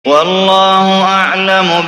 والله أعلم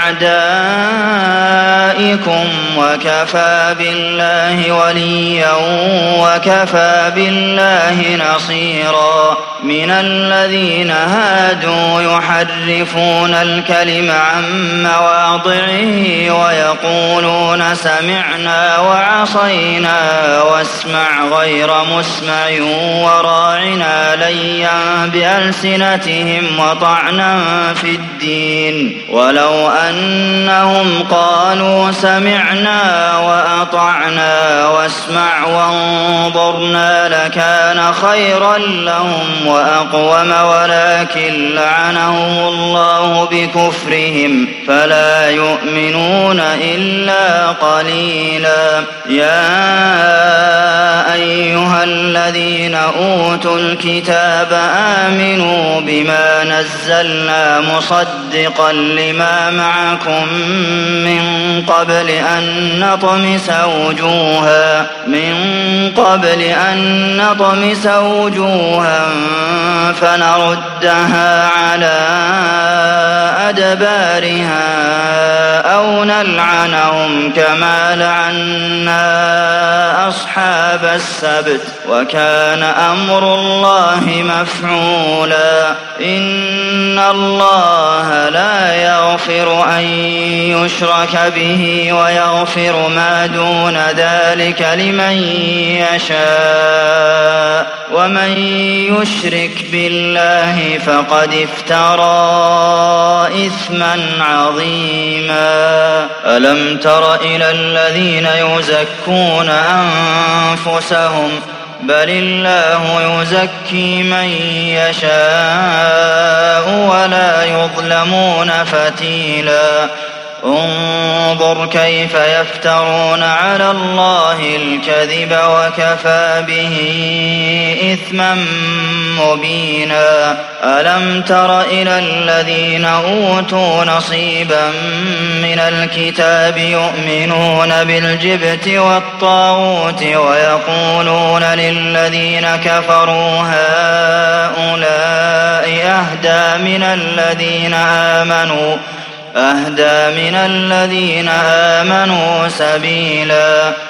بأعدائكم وكفى بالله وليا وكفى بالله نصيرا من الذين هادوا يحرفون الكلم عن مواضعه ويقولون سمعنا وعصينا واسمع غير مسمع وراعنا ليا بألسنتهم وطعنا في الدين ولو أنهم قالوا سمعنا وأطعنا واسمع وانظرنا لكان خيرا لهم وأقوم ولكن لعنهم الله بكفرهم فلا يؤمنون إلا قليلا يا أيها الذين أوتوا الكتاب آمنوا بما نزلنا مصدقا لما معكم من قبل أن نطمس وجوها فنردها على أدبارها أو نلعنهم كما لعنا أصحاب السبت وكان أمر الله مفعولا إن الله لا يغفر أن يشرك به ويغفر ما دون ذلك لمن يشاء ومن يشرك بالله فقد افترى إثما عظيما ألم تر إلى الذين يزكون أنفسهم بل الله يزكي من يشاء ولا يظلمون فتيلا انظر كيف يفترون على الله الكذب وكفى به إثما مبينا ألم تر إلى الذين أوتوا نصيبا من الكتاب يؤمنون بالجبت والطاغوت ويقولون للذين كفروا هؤلاء أهدى من الذين آمنوا سبيلا